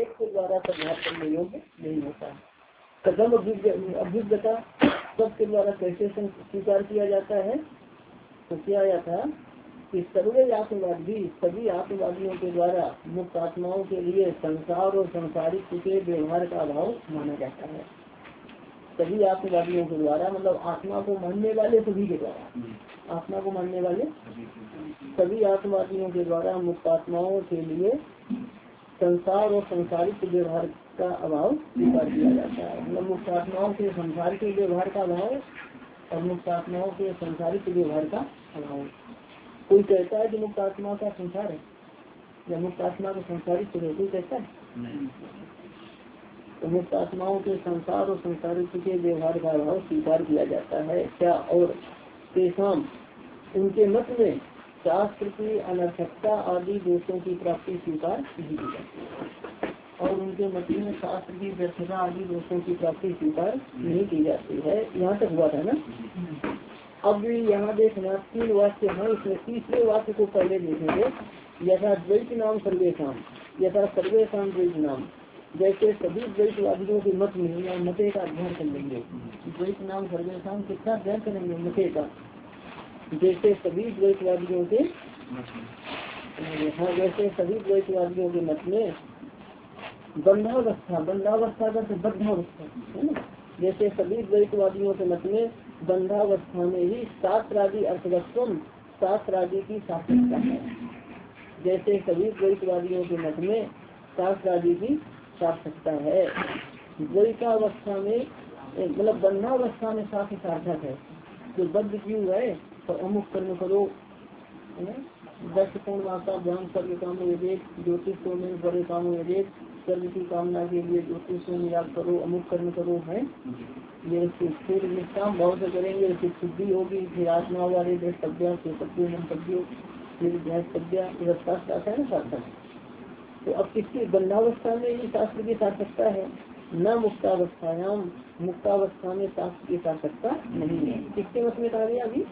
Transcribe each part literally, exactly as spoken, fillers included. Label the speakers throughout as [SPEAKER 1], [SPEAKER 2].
[SPEAKER 1] एक के द्वारा संघात करने योग्य नहीं होता। कदम अभ्युगता सबके द्वारा कैसे स्वीकार किया जाता है? तो क्या आया था कि सर्वे आत्मवादी सभी आत्मवादियों के द्वारा मुक्त आत्माओं के लिए संसार और संसारिक के व्यवहार का अभाव माना जाता है। सभी आत्मवादियों के द्वारा मतलब आत्मा को मानने वाले सभी के द्वारा, आत्मा को मानने वाले सभी आत्मवादियों के द्वारा मुक्त आत्माओं के लिए संसार और संसारिक व्यवहार का अभाव स्वीकार किया जाता है। मतलब मुक्त आत्माओं के संसार के व्यवहार का अभाव और मुक्त आत्माओं के संसारिक व्यवहार का अभाव। कोई कहता है कि मुक्त आत्मा का संसार है या मुक्त आत्मा का संसारिक है, कोई कहता है? तो मुक्त आत्माओं के संसार और संसारिक के व्यवहार का अभाव स्वीकार किया जाता है। क्या और तेसाम उनके मत में शास्त्र की अनर्थकता आदि दोषों की प्राप्ति स्वीकार नहीं की जाती और उनके मत में शास्त्र की व्यर्थता आदि दोषों की प्राप्ति स्वीकार नहीं की जाती है। यहाँ तक हुआ था ना। अब यहाँ देखना तीन वाक्य है, इसमें तीसरे वाक्य को पहले देखेंगे। यथा द्वैत नाम सर्वेशम, यथा सर्वेशम द्वैत नाम, जैसे सभी द्वैतवादियों के मत में या मते का अध्ययन कर लेंगे। द्वैत नाम सर्वेशम कितना अध्ययन करेंगे? मते का। जैसे सभी द्वैतवादियों के हाँ जैसे सभी द्वैतवादियों के मत में बंधावस्था, बंधावस्था का बद्धावस्था है ना। जैसे सभी द्वैतवादियों के मत में बंधावस्था में ही शास्त्रादि अर्थवत्व शास्त्रादि की सार्थकता है। जैसे सभी द्वैतवादियों के मत में शास्त्रादि की सार्थकता है। द्वैतावस्था में मतलब बंधावस्था में शास्त्र सार्थक है। जो बद्ध जीव है तो अमुक कर्म करो, दस पूर्ण माता ध्यान सर्व काम यदेक, ज्योतिष को में बड़े काम यदेक, सर्व की कामना के लिए ज्योतिष को याद करो, अमुक कर्म करो है। ये फिर निष्काम भाव से करेंगे फिर शुद्धि होगी, फिर आत्मा वाले द्रष्टव्य मंतव्य फिर ध्यास्तव्य शास्त्र आता है ना सार्थक। तो अब किसकी बंधावस्था में ही शास्त्र की सार्थकता है, न मुक्तावस्थायाम, मुक्तावस्था में शास्त्र की सार्थकता नहीं है। किसके मत में कहा गया? अभी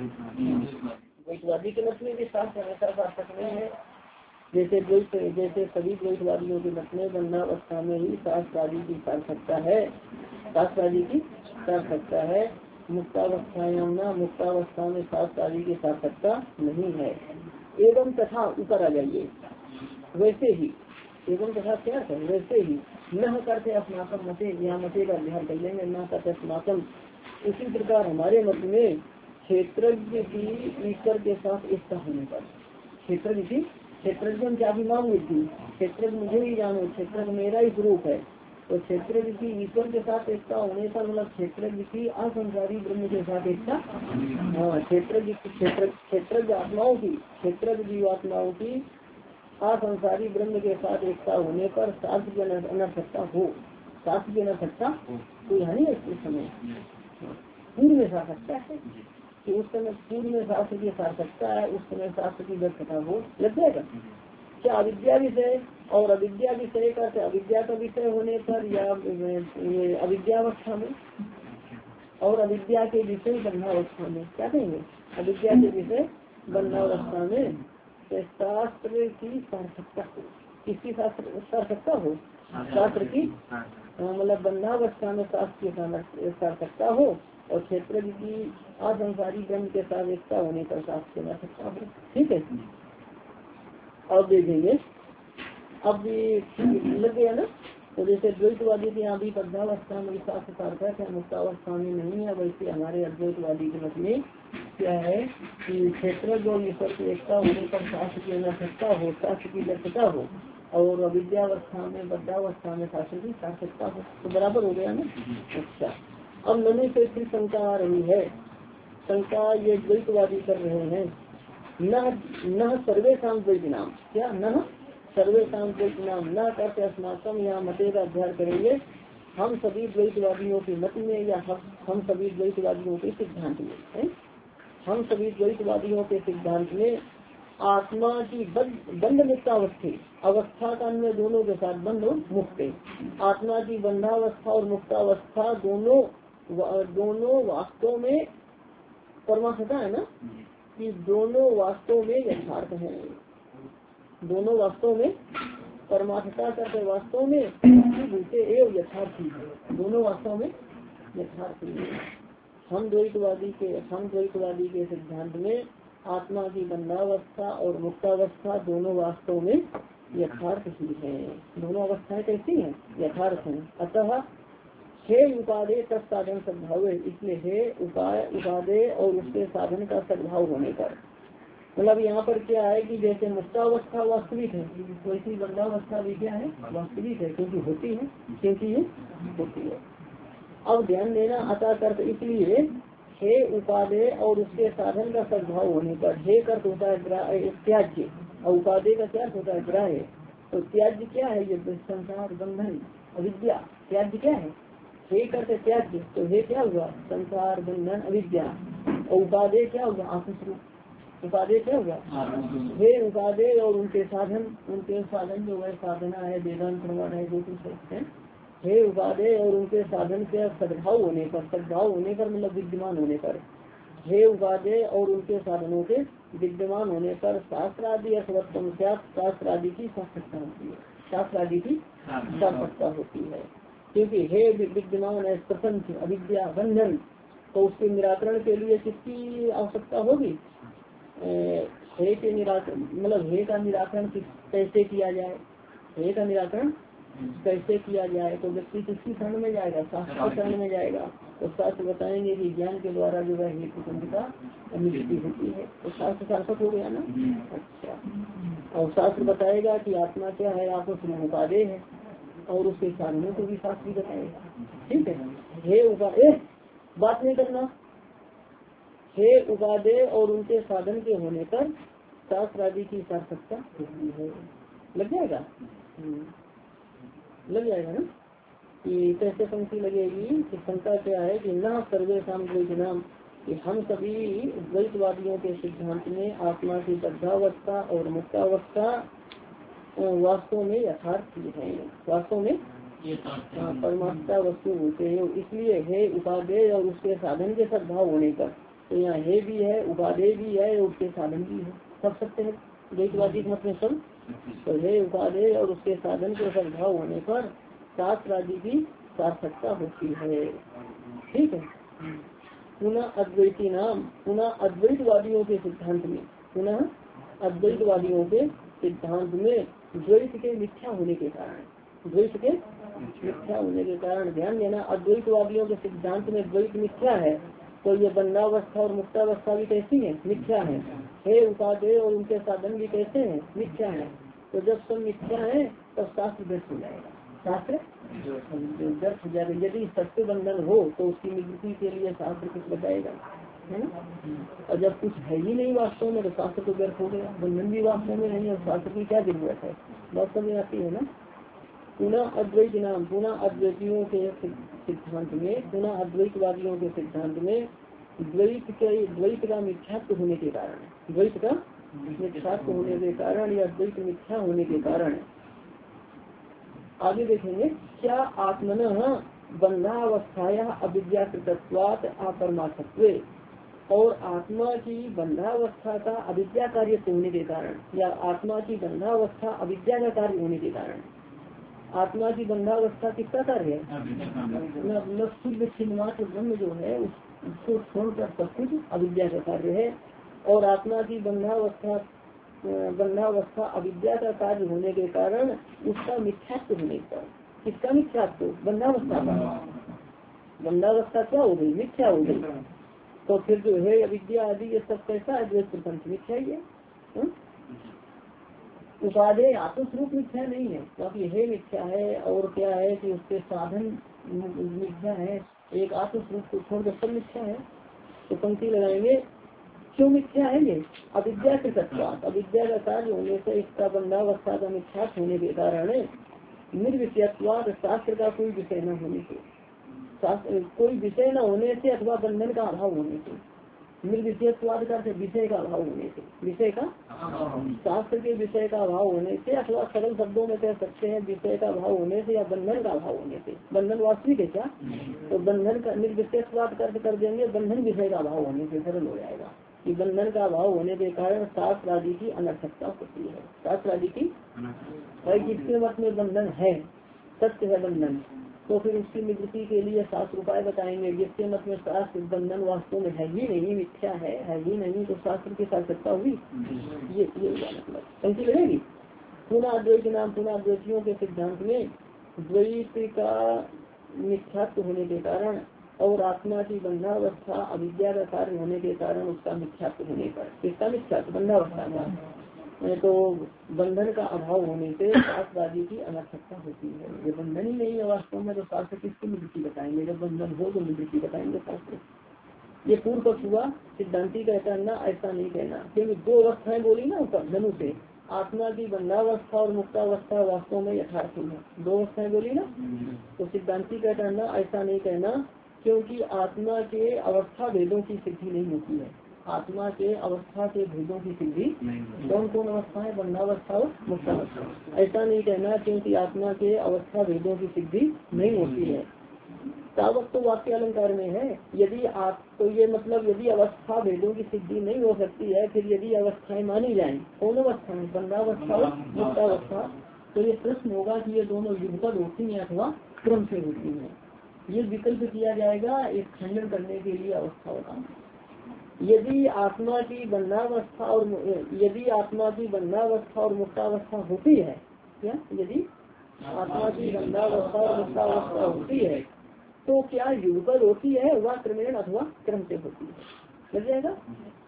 [SPEAKER 1] द्वैतवादी के मत में भी शास्त्र हमेशा सार्थक नहीं है। जैसे द्वैत जैसे सभी द्वैतवादियों के मत में बंधावस्था में ही शास्त्र आदि की सार्थकता है, शास्त्र आदि की सार्थकता है। मुक्तावस्थायाम न, मुक्तावस्था में शास्त्र आदि की सार्थकता नहीं है। एवं तथा ऊपर आ जाइए। वैसे ही एवं तथा क्या है? वैसे ही न करते अस्नातम मते, यहाँ मते का अध्ययन कर लेंगे। न करते अस्नातम, उसी प्रकार हमारे मत में क्षेत्रज्ञ की ईश्वर के साथ एकता होने पर, क्षेत्रज्ञ की क्षेत्रज्ञ क्या अभिमान थी, क्षेत्रज्ञ मुझे ही जानो, क्षेत्रज्ञ मेरा ही स्वरूप है। तो क्षेत्रज्ञ की ईश्वर के साथ एकता होने पर मतलब क्षेत्रज्ञ की असंसारी ब्रह्म के साथ एकता, हाँ क्षेत्रज्ञ क्षेत्र क्षेत्रज्ञ आत्माओं की क्षेत्रज्ञ जीवात्माओं की असंसारी ब्रह्म के साथ एकता होने पर शास्त्र की अनर्थकता हो, शास्त्र की अनर्थकता तो यहाँ नहीं है। उस समय पूर्व में सार्थकता है कि उस समय पूर्व में शास्त्र की सार्थकता है, उस समय शास्त्र की व्यर्थता हो लग जाएगा। क्या अविद्या विषय और अविद्या विषय का अविद्या का विषय होने पर या अविद्यावस्था में और अविद्या के विषय बंधावस्था में क्या कहेंगे? अविद्या के विषय बंधावस्था में शास्त्र की सार्थकता हो, किसकी सार्थकता हो? शास्त्र की, मतलब बंधावस्था में शास्त्र की सार्थकता हो और क्षेत्र की असंसारी ब्रह्म के साथ एकता होने पर शास्त्र की सार्थकता हो। ठीक है। अब देखेंगे, अब लग गया ना। तो जैसे द्वैतवादी के यहाँ भी बद्धावस्था में शास्त्र सार्थक है, मुक्तावस्था में नहीं है, वैसे हमारे अद्वैतवादी के मत में क्या है कि क्षेत्र जो ईश्वर की एकता होने पर शास्त्र की अनर्थकता हो, शास्त्र की व्यर्थता हो और अविद्यावस्था में बद्धावस्था में शास्त्र की सार्थकता हो। तो बराबर हो गया ना। अच्छा, अब नने से फिर शंका आ रही है। शंका ये द्वैतवादी कर रहे हैं, न न सर्वे शाम द्वैत नाम, क्या न सर्वे शाम द्वैत नाम न करते अस्नातम, यहाँ मते का अध्ययन करेंगे। हम सभी द्वैतवादियों के मत में या हम सभी द्वैतवादियों के सिद्धांत में है, हम सभी द्वैतवादियों के सिद्धांत में आत्मा की बंध मुक्तावस्था, अवस्था का अन्य दोनों के साथ बंध मुक्ति, आत्मा की बंधावस्था और मुक्तावस्था दोनों दोनों वास्तव में परमार्थता है ना, कि दोनों वास्तव में यथार्थ है, दोनों वास्तव में परमार्थता करके वास्तव में भूते एवं यथार्थी है, दोनों वास्तव में यथार्थी है। हम द्वैतवादी के हम द्वैतवादी के सिद्धांत में आत्मा की बंधावस्था और मुक्तावस्था दोनों वास्तव में यथार्थ ही है। दोनों अवस्थाएं कैसी हैं? यथार्थ हैं। अतः हे उपादेय तत्साधन सद्भाव है, इसलिए हे उपाय उपादेय और उसके साधन का सद्भाव होने पर, मतलब यहाँ पर क्या है कि जैसे मुक्तावस्था वास्तविक है वैसी बंधावस्था भी क्या है? वास्तविक है, क्योंकि होती है, क्योंकि ये होती है। अब ध्यान देना, अतः कर्त इसलिए हे उपादेय और उसके साधन का सद्भाव होने पर, हे कर्त होता है त्याज्य और उपादेय का क्या होता है? ग्राह्य। तो त्याज्य क्या है? ये संसार बंधन अविद्या। त्याज्य क्या है? हे करते त्याज्य, तो हे क्या हुआ? संसार बंधन अविद्या। और उपादेय क्या हुआ? आत्मस्वरूप। उपादेय क्या हुआ? हे उपादेय और उनके साधन, उनके साधन जो है साधना है, वेदांत प्रमाण है, जो कुछ है। हे उपादेय और उनके साधन के सद्भाव होने पर, सद्भाव होने पर मतलब विद्यमान होने पर, हे उपादेय और उनके साधनों के विद्यमान होने पर शास्त्र आदि अर्थवत्तम शास्त्र आदि की सार्थकता होती है। शास्त्र आदि की सार्थकता होती है, क्योंकि हे विद्यमान है प्रपंच अविद्या बंधन, तो उसके निराकरण के लिए किसकी आवश्यकता होगी? हे के निराकरण मतलब हे का निराकरण कैसे किया जाए? हे का निराकरण कैसे किया जाए? तो व्यक्ति किसकी शरण में जाएगा? शास्त्र की शरण में जाएगा। तो शास्त्र बताएंगे कि ज्ञान के द्वारा जो है हेतु का निवृत्ति होती है, तो शास्त्र सार्थक हो गया ना। अच्छा, और शास्त्र बताएगा कि आत्मा क्या है? आपको स्वरूप उपादेय है और उसके साधनों को भी शास्त्र बताएगा। ठीक है, हे उपादेय बात नहीं करना, हे उपादेय और उनके साधन के होने पर शास्त्र आदि की सार्थकता होती है। लग जाएगा? लग जाएगा ना। कि कैसे पंक्ति लगेगी? कि शंका क्या है कि न सर्वेषां द्वैतिनाम, कि हम सभी द्वैतवादियों के सिद्धांत में आत्मा की बद्धावस्था और मुक्तावस्था वास्तव में यथार्थ है, वास्तव में परमात्मा वस्तु होते हैं। इसलिए हे उपादेय और उसके साधन के सद्भाव होने पर, तो यहाँ हे भी है, उपादेय भी है, उसके साधन भी है, सब सत्य है द्वैतवादी के मत में सब। तो हे उपादेय और उसके साधन के सद्भाव होने पर शास्त्र आदि की सार्थकता होती है। ठीक है। पुनः अद्वैती नाम, पुनः अद्वैतवादियों के सिद्धांत में, पुनः अद्वैतवादियों के सिद्धांत में द्वैत के मिथ्या होने के कारण, द्वैत के मिथ्या होने के कारण ध्यान देना, अद्वैतवादियों के सिद्धांत में द्वैत मिथ्या है, तो ये बंधावस्था और मुक्तावस्था भी कैसी है? मिथ्या है। हे उपादेय और उनके साधन भी कैसे हैं? मिथ्या है। तो जब सब मिथ्या है तब शास्त्र व्यर्थ हो जाएगा, शास्त्र व्यर्थ हो जाएगा। यदि सत्य बंधन हो तो उसकी निवृत्ति के लिए शास्त्र कुछ बताएगा, है ना। और जब कुछ है ही नहीं वास्तव में तो शास्त्र तो व्यर्थ हो गया, बंधन भी वास्तव में नहीं है, शास्त्र की क्या जरूरत है? बात समझ आती है ना। पुनः अद्वैत नाम, पुनः अद्वैतियों के सिद्धांत में, पुनः अद्वैतवादियों के सिद्धांत में द्वैत के द्वैत का मिथ्यात्व होने के कारण, द्वैत का मिथ्यात्व होने के कारण या द्वैत मिथ्या होने के कारण, आगे देखेंगे क्या आत्मनः बंधावस्थाया अविद्याकृतत्वात् अपरमार्थत्वे, और आत्मा की बंधावस्था का अविद्या कार्य होने के कारण, या आत्मा की बंधावस्था अविद्या का कार्य होने के कारण, आत्मा की बंधावस्था किसका कार्य है? मतलब शुद्ध छिन्नमात्र ब्रह्म जो है उसको छोड़कर सब कुछ अविद्या का कार्य है, और आत्मा की बंधावस्था बंधावस्था अविद्या का कार्य होने के कारण उसका मिथ्यात्व होने पर, किसका मिथ्यात्व? बंधावस्था का। बंधावस्था क्या हो गई? मिथ्या हो गई। तो फिर जो है अविद्या आदि ये सब कैसा है? द्वैत प्रपंच मिथ्या ही है। उपादेय आत्मस्वरूप मिथ्या नहीं है, क्योंकि हे मिथ्या है, और क्या है कि उसके साधन मिथ्या है, एक आत्मस्वरूप को छोड़कर सब मिथ्या है। तो पंक्ति लगाएंगे क्यों मिथ्या है ये? अविद्या के तत्वात्, अविद्या का कार्य होने से इसका बंधावस्था का मिथ्या होने के कारण, निर्विषयत्वात् शास्त्र का कोई विषय न होने से, शास्त्र कोई विषय न होने से अथवा बंधन का अभाव होने से, निर्विषयत्वाद का विषय का अभाव होने से, विषय का शास्त्र के विषय का अभाव होने से, अथवा सरल शब्दों में कह सकते हैं विषय का अभाव होने से या बंधन का अभाव होने से। बंधन वास्तविक है क्या? तो बंधन का निर्विषयत्वाद कर कर देंगे, बंधन विषय का अभाव होने से सरल हो जाएगा। कि बंधन का अभाव होने के कारण शास्त्र आदि की अनर्थकता होती है। शास्त्र आदि की भाई जिसके मत में बंधन है, सत्य है बंधन, तो फिर उसकी निवृत्ति के लिए शास्त्र उपाय बताएंगे। जिसके मत में शास्त्र बंधन वास्तव में है ही नहीं, मिथ्या है है ही नहीं, तो शास्त्र की सार्थकता हुई। ये ये मतलब समझी लगेगी। पुनः अद्वैत के नाम पुनः अद्वैतियों के सिद्धांत में द्वैत का मिथ्यात्व होने के कारण और आत्मा की बंधावस्था अविद्या का कार्य होने के कारण उसका मिथ्यात्व होने पर, किसका मिथ्यात्व? बंधावस्था का। तो बंधन का अभाव होने से शास्त्रवादी की अनर्थकता होती है। ये बंधन ही नहीं है वास्तव में, तो शास्त्र किसकी निवृत्ति बताएंगे? जब बंधन हो तो निवृत्ति बताएंगे शास्त्र। ये पूर्व पक्ष हुआ। सिद्धांति कहता ना ऐसा नहीं कहना, क्योंकि दो अवस्थाएं बोली ना ऊपर धनु से, आत्मा की बंधावस्था और मुक्तावस्था वास्तव में यथार्थ है। दो अवस्थाएं बोली ना, तो सिद्धांति कहता ना ऐसा नहीं कहना, क्योंकि आत्मा के अवस्था भेदों की सिद्धि नहीं होती है। आत्मा के अवस्था के भेदों की सिद्धि कौन कौन अवस्था है? बंधावस्था और मुक्तावस्था। ऐसा नहीं कहना क्योंकि आत्मा के अवस्था भेदों की सिद्धि नहीं होती है। तावत तो वाक्य अलंकार में है। यदि आप तो ये मतलब यदि अवस्था भेदों की सिद्धि नहीं हो सकती है, फिर यदि अवस्थाएं मानी जाए, कौन अवस्थाएं? बंधावस्था और मुक्तावस्था, तो ये प्रश्न होगा कि ये दोनों युगपद होती है अथवा क्रम से होती है। ये विकल्प किया जाएगा एक खंडन करने के लिए अवस्थाओं का। यदि आत्मा की बंधावस्था और यदि आत्मा की बंधावस्था और मुक्तावस्था होती है, क्या यदि आत्मा की बंधावस्था और मुक्तावस्था होती है तो क्या युगपद होती है? वह क्रमेण अथवा क्रम से होती है। लग जाएगा।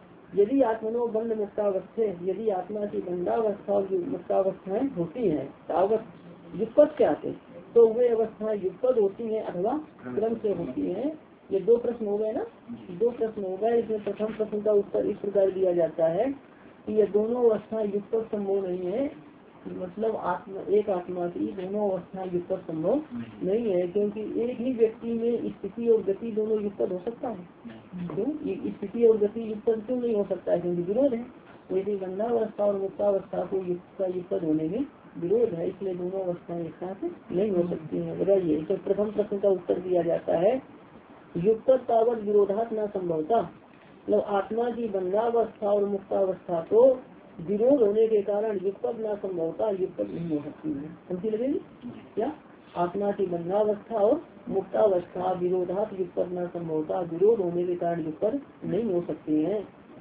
[SPEAKER 1] यदि आत्मनो बंध मुक्तावस्था, यदि आत्मा की बंधावस्था और मुक्तावस्थाएं होती है तावत युगपद से आते, तो वे अवस्थाएं युगपद होती हैं अथवा क्रम से होती हैं। ये दो प्रश्न हो गए ना, दो प्रश्न हो गए। इसमें प्रथम प्रश्न का उत्तर इस प्रकार दिया जाता है कि ये दोनों अवस्थाएं युगपद संभव नहीं है। मतलब आत्मा एक आत्मा की दोनों अवस्थाएं युगपद संभव नहीं है, क्योंकि एक ही व्यक्ति में स्थिति और गति दोनों युगपद हो सकता है। क्यों स्थिति और गति युगपद क्यों नहीं हो सकता है? क्योंकि विरोध है। यदि बंधावस्था और मुक्तावस्था को युगपद होने में विरोध है, इसलिए दोनों अवस्थाएं एक साथ नहीं हो सकती है। बताइए। तो प्रथम प्रश्न का उत्तर दिया जाता है युगपद तावत विरोधात न संभवता। मतलब आत्मा की बंधावस्था और मुक्तावस्था तो विरोध होने के कारण युगपद न संभवता, युगपद नहीं हो सकती है। समझी लगेगी क्या? आत्मा की बंधावस्था और मुक्तावस्था विरोधात युगपद न संभवता, विरोध होने के कारण युगपद नहीं हो सकती है।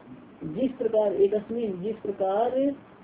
[SPEAKER 1] जिस प्रकार एक अस्मिन जिस प्रकार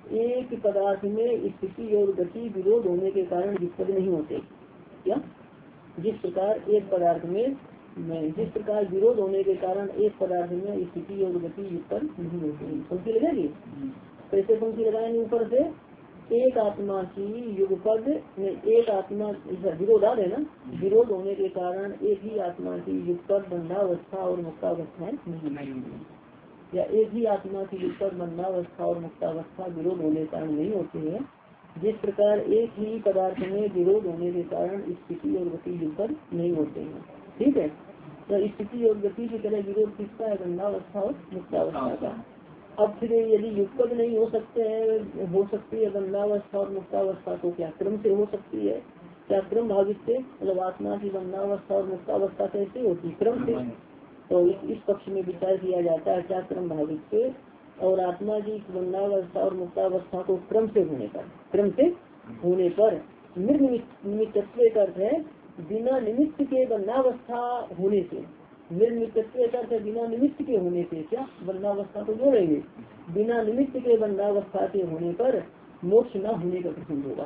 [SPEAKER 1] एक पदार्थ में स्थिति और गति विरोध होने के कारण युगपद नहीं होते। क्या? जिस प्रकार एक पदार्थ में जिस प्रकार विरोध होने के कारण एक पदार्थ में स्थिति और गति युगपद नहीं होती। पंक्ति लगेगी। कैसे पंक्ति लगाएंगे? ऊपर से एक आत्मा की युगपद में एक आत्मा विरोधात है ना, विरोध होने के कारण एक ही आत्मा की युगपद बंधावस्था और मुक्तावस्थाएं नहीं होती, या एक ही आत्मा की युगपद बंधावस्था और मुक्तावस्था विरोध होने के कारण नहीं होती है। जिस प्रकार एक ही पदार्थ में विरोध होने के कारण स्थिति और गति युगपद नहीं होते हैं। ठीक है। तो स्थिति और गति की तरह विरोध किसका है? बंधावस्था और मुक्तावस्था का। अब फिर यदि युगपद नहीं हो सकते हैं, हो सकती है बंधावस्था और मुक्तावस्था, तो क्या क्रम से हो सकती है? क्या क्रम भावित से? मतलब आत्मा की बंधावस्था और मुक्तावस्था कैसे होती? क्रम से। तो इस पक्ष में विचार किया जाता है क्या क्रम भावित से और आत्मा की बंधावस्था और मुक्तावस्था को क्रम से होने पर क्रम से होने पर निर्निमित्तत्व का अर्थ है बिना निमित्त के बंधावस्था होने से। निर्निमित्तत्व का अर्थ है बिना निमित्त के होने से। क्या? बंधावस्था को जोड़ेंगे। बिना निमित्त के बंधावस्था के होने पर मोक्ष न होने का प्रसंग होगा।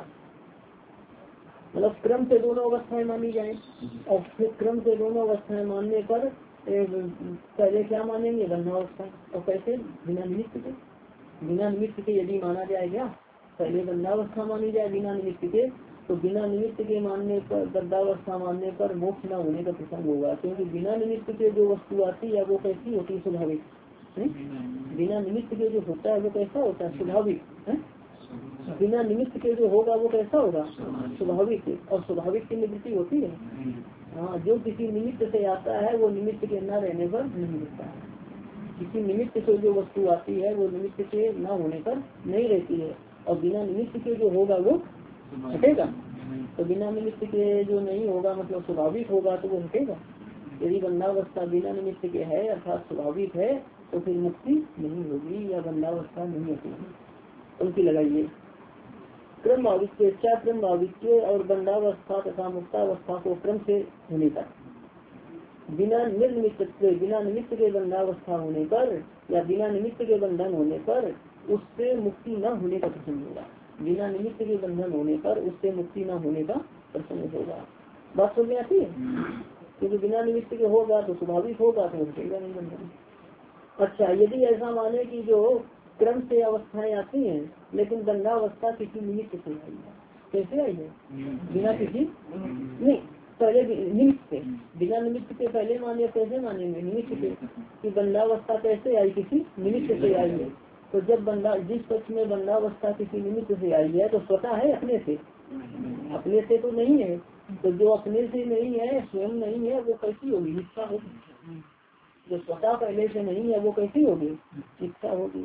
[SPEAKER 1] मतलब क्रम से दोनों अवस्थाएं मानी जाए और फिर क्रम से दोनों अवस्थाएं मानने पर पहले क्या मानेंगे? बंधावस्था। और कैसे? बिना निमित्त के। बिना निमित्त के यदि माना जाए क्या? पहले बंधावस्था मानी जाए बिना निमित्त के, तो बिना निमित्त के मानने पर बंधावस्था मानने पर मोक्ष न होने का प्रसंग होगा। क्योंकि बिना निमित्त के जो वस्तु आती है वो कैसी होती है? स्वाभाविक। बिना निमित्त के जो होता है वो कैसा होता है? स्वाभाविक है। बिना निमित्त के जो होगा वो कैसा होगा? स्वाभाविक। और स्वाभाविक की निवृत्ति होती है। हाँ, जो किसी निमित्त से आता है वो निमित्त के न रहने पर नहीं मिलता है। किसी निमित्त से जो वस्तु आती है वो निमित्त के न होने पर नहीं रहती है, और बिना निमित्त के जो होगा वो हटेगा। तो बिना निमित्त के जो नहीं होगा मतलब स्वाभाविक होगा तो वो हटेगा। यदि बंधावस्था बिना निमित्त के है अर्थात स्वाभाविक है तो फिर मुक्ति नहीं होगी या बंधावस्था नहीं होगी। उनकी लगाइए क्रम भावित्य, क्या क्रम भावित्य और बंधावस्था तथा मुक्तावस्था को क्रम से होने पर, बिना निर्निमित्त बिना निमित्त के बंधावस्था होने पर या बिना निमित्त के बंधन होने पर उससे मुक्ति न होने का प्रसंग होगा। बिना निमित्त के बंधन होने पर उससे मुक्ति न होने का प्रसंग होगा। बात समझ में आती है? क्योंकि बिना निमित्त के होगा तो स्वाभाविक होगा तो उठेगा नहीं बंधन। अच्छा, यदि ऐसा माने कि जो क्रम से अवस्थाएं आती हैं लेकिन बंधावस्था किसी निमित्त से आई है, कैसे आई है? बिना किसी नहीं, पहले निमित्त से, बिना निमित्त के पहले माने कैसे मानेंगे? निमित्त से कि बंधावस्था कैसे आई? किसी निमित्त से आई है। तो जब बंदा जिस पक्ष में बंधावस्था किसी निमित्त से आई है तो स्वतः है अपने से? अपने से तो नहीं है। तो जो अपने से नहीं है, स्वयं नहीं है, वो कैसी होगी? इच्छा होगी। जो स्वतः पहले से नहीं है वो कैसी होगी? इच्छा होगी।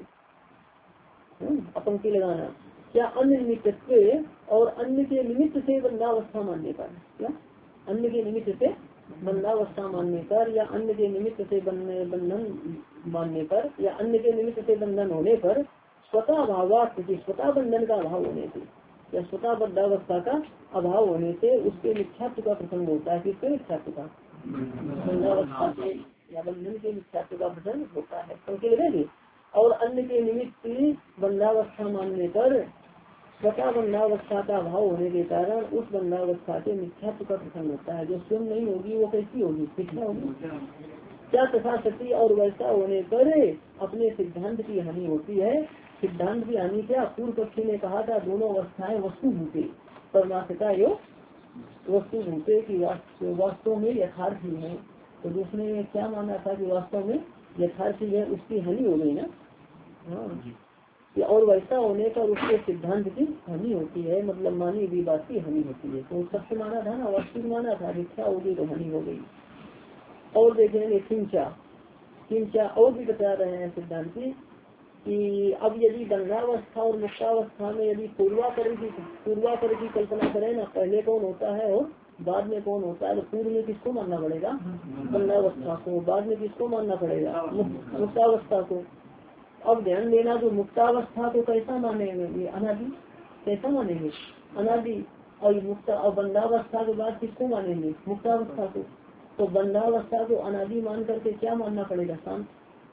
[SPEAKER 1] पंक्ति लगाना, क्या अन्य निमित्त और अन्य के निमित्त से बंधावस्था मानने पर, क्या अन्य के निमित्त से बंधावस्था मानने पर या अन्य के निमित्त से बंधन मानने पर या अन्य के निमित्त से बंधन होने पर स्वतः अभाव, स्वतः बंधन का अभाव होने से या स्वतः बंधावस्था का अभाव होने से उसके मिथ्यात्व का प्रसंग होता है। किसके मिथ्यात्व का? बंधावस्था के या बंधन के मिथ्यात्व का प्रसंग होता है। क्योंकि लगेगी और अन्य के निमित्त बंधावस्था मानने पर स्वतः बंधावस्था का अभाव होने के कारण उस बंधावस्था के मिथ्यात्व का प्रसंग होता है। जो स्वयं नहीं होगी वो कैसी होगी? मिथ्या होगी। क्या तथा सती और वैसा होने पर अपने सिद्धांत की हानि होती है। सिद्धांत की हानि क्या? पूर्व पक्षी ने कहा था दोनों अवस्थाएं वस्तु भूते परमार्थता यो वस्तु भूते की वास्तव में यथार्थ ही है। तो दूसरे ने क्या माना था कि वास्तव में यथार्थ ही है, उसकी हानि हो गई ना। हाँ, और वैसा होने पर उसके सिद्धांत की हानि होती है, मतलब मानी हुई बात की हानि होती है। तो सत्य माना था ना, वास्तविक माना था, मिथ्या होगी तो हानि हो गई। और देखेंगे किंचा किंचा और भी बता रहे हैं सिद्धांति कि अब यदि बंधावस्था और मुक्तावस्था में यदि पूर्वापर की पूर्वापर की कल्पना करें ना, पहले कौन होता है और बाद में कौन होता है, तो पूर्व में किसको मानना पड़ेगा? बंधावस्था को। बाद में किसको मानना पड़ेगा? मुक्तावस्था को। अब ध्यान देना, जो मुक्तावस्था को कैसा मानेंगे? अनादि। कैसा मानेंगे? अनादि। और मुक्ता और बंधावस्था के बाद किसको मानेंगे? मुक्तावस्था को। तो बंधावस्था को अनादि मान करके क्या मानना पड़ेगा? शांत।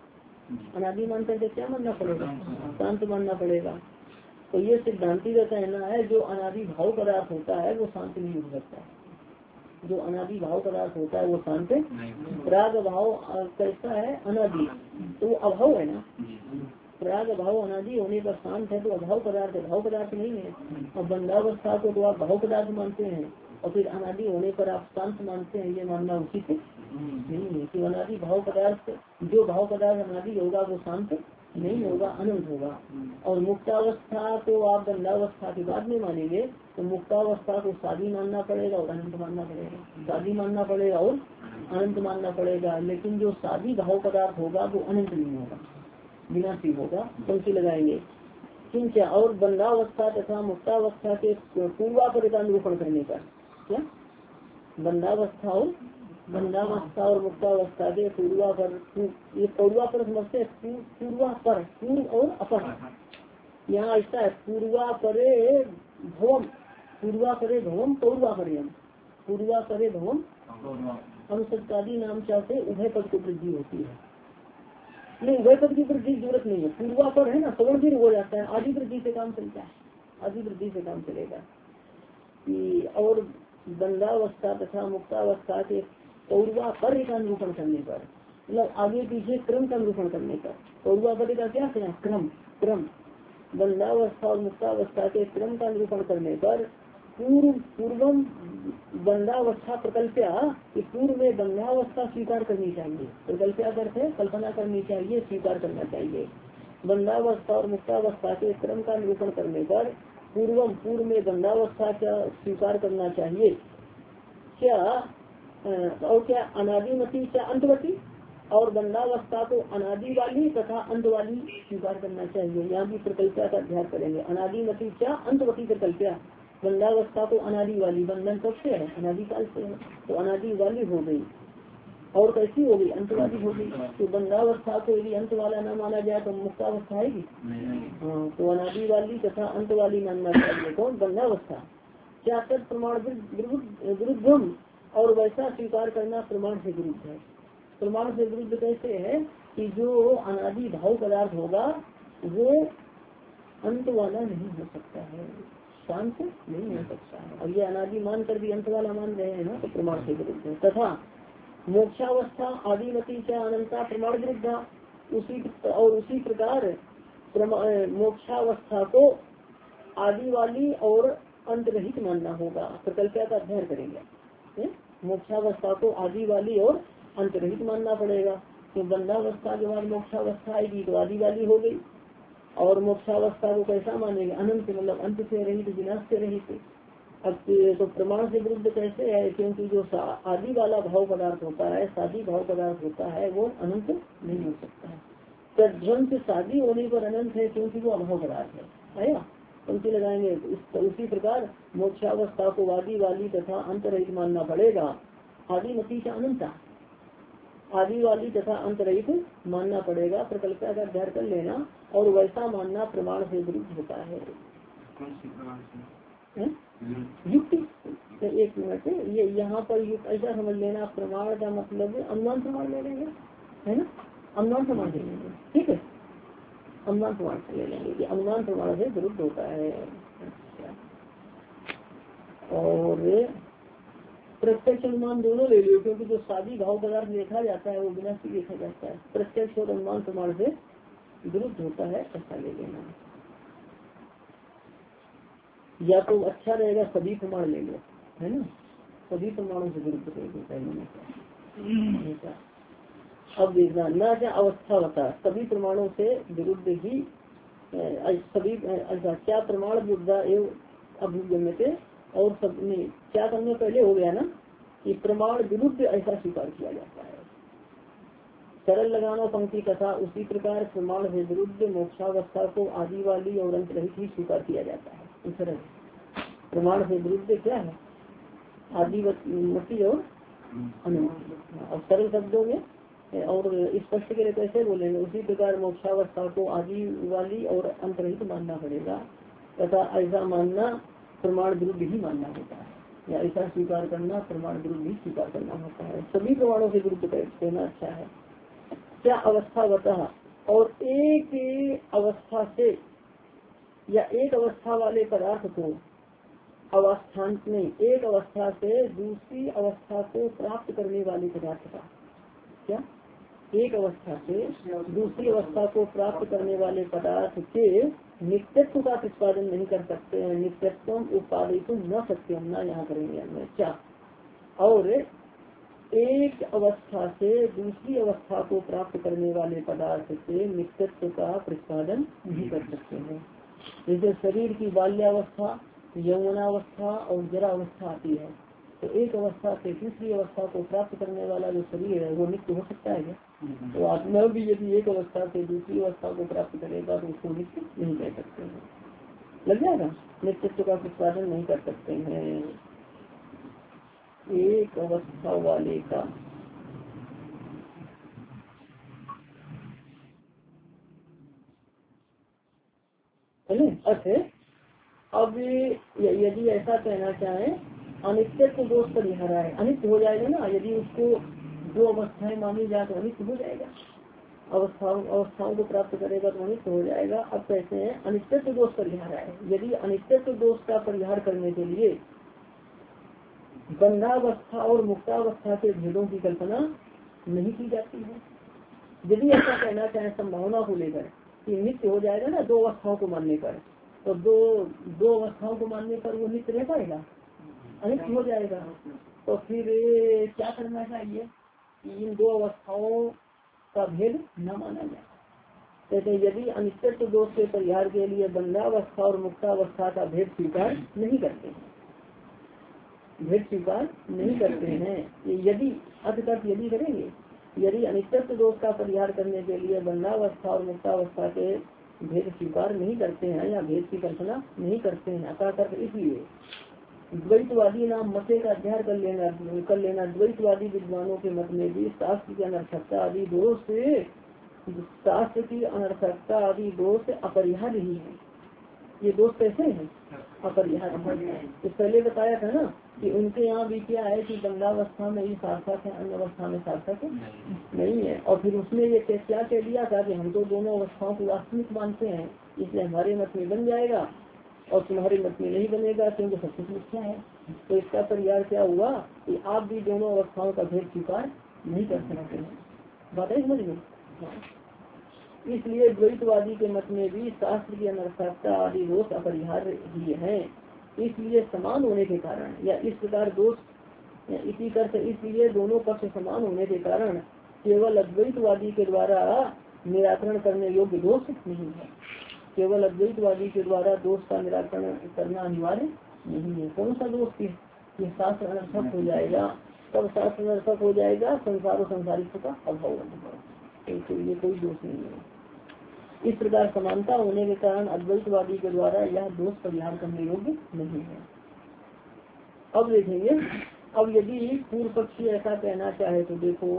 [SPEAKER 1] अनादि मान करके क्या मानना पड़ेगा? शांत मानना पड़ेगा। तो ये सिद्धांति का कहना है जो अनादि भाव पदार्थ होता है वो शांत नहीं हो सकता। जो अनादि भाव पदार्थ होता है वो शांत। राग भाव कैसा है? अनादि, तो वो अभाव है ना। राग भाव अनादि होने पर शांत है तो अभाव पदार्थ है, भाव पदार्थ नहीं है। और बंधावस्था को तो आप भाव पदार्थ मानते हैं और फिर अनादि होने पर आप शांत मानते हैं, ये मानना उचित नहीं है कि अनादि भाव पदार्थ, जो भाव पदार्थ अनादि होगा वो शांत नहीं होगा, अनंत होगा। और मुक्तावस्था को आप बंधावस्था के बाद में मानेंगे तो मुक्तावस्था को शादी मानना पड़ेगा और अनंत मानना पड़ेगा। शादी मानना पड़ेगा और अनंत मानना पड़ेगा। लेकिन जो शादी भाव पदार्थ होगा वो अनंत नहीं होगा, विनाशी होगा। पंक्ति लगाएंगे किंचा और बंधावस्था तथा मुक्तावस्था के पूर्वापर का निरूपण करने पर, क्या बंधावस्था और बंधावस्था और मुक्तावस्था के पूर्वापर, ये पूर्वापर समझते पूर्वापर, पूर्व और अपर। यहाँ ऐसा है पूर्वापरे भवम, पूर्वापरे भवम पूर्वापरियम, पूर्वापरे भवम हम सत्तादि नाम चाहते उभय पद की वृद्धि होती है। नहीं, उभय पद की वृद्धि की जरूरत नहीं है। पूर्वापर है ना, सवर्ण भी हो जाता है, आदि वृद्धि से काम चलता है, आदि वृद्धि से काम चलेगा। कि और बंधावस्था तथा मुक्तावस्था के पूर्वापर का निरूपण करने पर, मतलब आगे पीछे क्रम का निरूपण करने पर, पूर्वापर का क्या है? क्रम। क्रम बंधावस्था और मुक्तावस्था के क्रम का निरूपण करने पर पूर्व पूर्वम बंधावस्था प्रकल्प्या कि पूर्व में बंधावस्था स्वीकार करनी चाहिए। प्रकल्प्या करते कल्पना करनी चाहिए, स्वीकार करना चाहिए। बंधावस्था और मुक्तावस्था के क्रम का निरूपण करने पर पूर्वम पूर्व में बंधावस्था का स्वीकार करना चाहिए। क्या और क्या? अनादिमती क्या अंतवती, और बंधावस्था को अनादि वाली तथा अंत वाली स्वीकार करना चाहिए। यहाँ भी प्रकल्प्या का अध्ययन करेंगे। अनादिमती क्या अंतवती प्रकल्प्या, बंधावस्था को अनादि वाली, बंधन कब से है? अनादिकाल से है, तो अनादि वाली हो गई। और कैसी हो गई, अंतवादी हो गई। तो बंधावस्था को यदि अंत वाला न माना जाए तो मुक्तावस्था आएगी। हाँ, तो अनादि वाली तथा अंत वाली मानना चाहिए। कौन, बंधावस्था। क्या तद प्रमाण विरुद्धम, और वैसा स्वीकार करना प्रमाण से विरुद्ध है। प्रमाण से विरुद्ध कैसे है कि जो अनादि भाव पदार्थ होगा वो अंत वाला नहीं हो सकता है, शांत नहीं हो सकता है। और ये अनादि मान कर भी अंत वाला मान रहे हैं ना, तो प्रमाण से विरुद्ध है। तथा मोक्षावस्था आदिमती क्या अनंता प्रमाण विरुद्ध, उसी और उसी प्रकार मोक्षावस्था को आदि वाली और अंत रहित मानना होगा। प्रकल्पया का अध्ययन करेंगे। मोक्षावस्था को आदि वाली और अंत रहित मानना पड़ेगा। तो बंधावस्था के बाद मोक्षावस्था आएगी तो आदि वाली हो गई। और मोक्षावस्था को कैसा मानेंगे, अनंत, मतलब अंत से रहित, विनाश से रहित। अब तो प्रमाण से विरुद्ध कैसे है, क्योंकि जो आदि वाला भाव पदार्थ होता है, शादी भाव पदार्थ होता है, वो अनंत नहीं हो सकता है। तद्वंत शादी होने पर अनंत है, क्योंकि वो अभाव पदार्थ है। आया, पंक्ति लगाएंगे। तो उसी प्रकार मोक्षावस्था को आदि वाली तथा अंत रहित मानना पड़ेगा। आदि मती से अनंता, आदि वाली तथा अंत रहित मानना पड़ेगा। प्रकल्पना का अध्ययन कर लेना। और वैसा मानना प्रमाण से विरुद्ध होता है। युक्ति, एक मिनट, ये यहाँ पर युक्त ऐसा समझ लेना, प्रमाण का मतलब अनुमान प्रमाण ले लेंगे, है ना, अनुमान प्रमाण ले लेंगे, ठीक है, अनुमान प्रमाण से ले लेंगे कि अनुमान प्रमाण से विरुद्ध होता है। और प्रत्यक्ष अनुमान दोनों ले लियो, क्योंकि जो शादी भाव पदार्थ देखा जाता है वो बिना से देखा जाता है। प्रत्यक्ष और अनुमान प्रमाण से विरुद्ध होता है, ऐसा ले लेना। या तो अच्छा रहेगा सभी प्रमाण ले लो, है ना, सभी प्रमाणों से विरुद्ध रहेगी पहले में। अब देखना न क्या अवस्था बता, सभी प्रमाणों से विरुद्ध ही सभी, अच्छा क्या प्रमाण बुद्धा एवं अभिगम्यते, और सब नहीं क्या करने पहले हो गया ना कि प्रमाण विरुद्ध ऐसा स्वीकार किया जाता है। सरल लगाना पंक्ति कथा, उसी प्रकार प्रमाण से विरुद्ध मोक्षावस्था को आदि वाली और अंत रहित ही स्वीकार किया जाता है। सरल प्रमाण से विरुद्ध क्या है, आदिमती और अनुमान। और सरल शब्दों में और स्पष्ट के लिए कैसे बोलेंगे, उसी प्रकार मोक्षावस्था को आदि वाली और अंत रहित मानना पड़ेगा तथा ऐसा मानना प्रमाण विरुद्ध ही मानना होता है, या ऐसा स्वीकार करना प्रमाण विरुद्ध ही स्वीकार करना होता है। सभी प्रमाणों से विरुद्ध कहना अच्छा है। क्या अवस्था बता, और एक अवस्था से या एक अवस्था वाले पदार्थ को अवस्थान में, एक अवस्था से दूसरी अवस्था को प्राप्त करने वाले पदार्थ का, क्या एक अवस्था से दूसरी अवस्था को प्राप्त करने वाले पदार्थ के नित्यत्व का प्रतिपादन नहीं कर सकते हैं। नित्यत्व उत्पादित न सकते हम ना यहाँ करेंगे हमने क्या। और एक अवस्था से दूसरी अवस्था को प्राप्त करने वाले पदार्थ से नित्यत्व का प्रतिपादन नहीं कर सकते हैं। जैसे शरीर की बाल्यावस्था, यौवनावस्था और जरा अवस्था आती है, तो एक अवस्था से दूसरी अवस्था को प्राप्त करने वाला जो शरीर है वो नित्य हो सकता है क्या? तो आत्मा भी यदि एक अवस्था से दूसरी अवस्था को प्राप्त करेगा तो उसको नित्य नहीं कह सकते हैं। लग जाएगा, नित्यत्व का प्रतिपादन नहीं कर सकते हैं। एक अवस्था वाले का अच्छा, अब यदि ऐसा कहना चाहे अनित्य दोष परिहार है, अनित्य हो जाएगा ना, यदि उसको दो अवस्थाएं मानी जाए तो अनित्य हो जाएगा, अवस्थाओं अवस्थाओं को प्राप्त करेगा तो अनित्य हो जाएगा। अब कहते हैं अनित्य दोष परिहार है, यदि अनित्य दोष का परिहार करने के लिए बंधावस्था और मुक्तावस्था के भेदों की कल्पना नहीं की जाती है। यदि ऐसा कहना चाहे संभावना को लेकर कि नित्य हो जाएगा ना दो अवस्थाओं को मानने पर, तो दो दो अवस्थाओं को मानने पर वो नित्य रह पाएगा, अनित्य हो जाएगा। तो फिर क्या करना चाहिए कि इन दो अवस्थाओं का भेद न माना जाए। कहते यदि अनित्य दोष के परिहार के लिए बंधावस्था और मुक्तावस्था का भेद स्वीकार नहीं करते हैं, भेद स्वीकार नहीं करते हैं, यदि अर्थात यदि करेंगे, यदि अनित्य दोष का परिहार करने के लिए बंधावस्था और मुक्तावस्था के भेद स्वीकार नहीं करते हैं या भेद की कल्पना नहीं करते हैं, अतः कर इसलिए द्वैतवादी नाम मते का अध्ययन कर लेना कर लेना द्वैतवादी विद्वानों के मत में भी शास्त्र की अनर्थकता आदि दोष से शास्त्र की अनर्थकता आदि दोष अपरिहार्य ही है। ये दोष कैसे हैं? अपरिहार्य। तो पहले बताया था ना कि उनके यहाँ भी क्या है कि गंगावस्था में ही सार्थक है, अन्य अवस्था में सार्थक नहीं है। और फिर उसने ये क्या कह दिया था कि हम तो दोनों अवस्थाओं को वास्तविक मानते हैं, इसलिए हमारे मत में बन जाएगा और तुम्हारे मत में नहीं बनेगा क्योंकि सब कुछ मिथ्या है। तो इसका परिहार क्या हुआ कि आप भी दोनों अवस्थाओं का भेद स्वीकार नहीं कर सकते हैं। बात है समझ में। इसलिए द्वैतवादी के मत में भी शास्त्र की अनर्थकता आदि दोष अपरिहार्य ही है। इसलिए समान होने के कारण या इस प्रकार दोष इसी कर इसलिए दोनों पक्ष समान होने के कारण केवल अद्वैतवादी के द्वारा निराकरण करने योग्य दोष नहीं है। केवल अद्वैतवादी के द्वारा दोष का निराकरण करना अनिवार्य नहीं है। कौन सा दोष की ये शास्त्र अनर्थक हो जाएगा, तब शास्त्र अनर्थक हो जाएगा, संसार और संसारित्व का अभाव होगा, तो ये कोई दोष नहीं है। इस प्रकार समानता होने के कारण अद्वैतवादी के द्वारा यह दोष परिहार करने योग्य नहीं है। अब देखेंगे, अब यदि पूर्व पक्षी ऐसा कहना चाहे तो देखो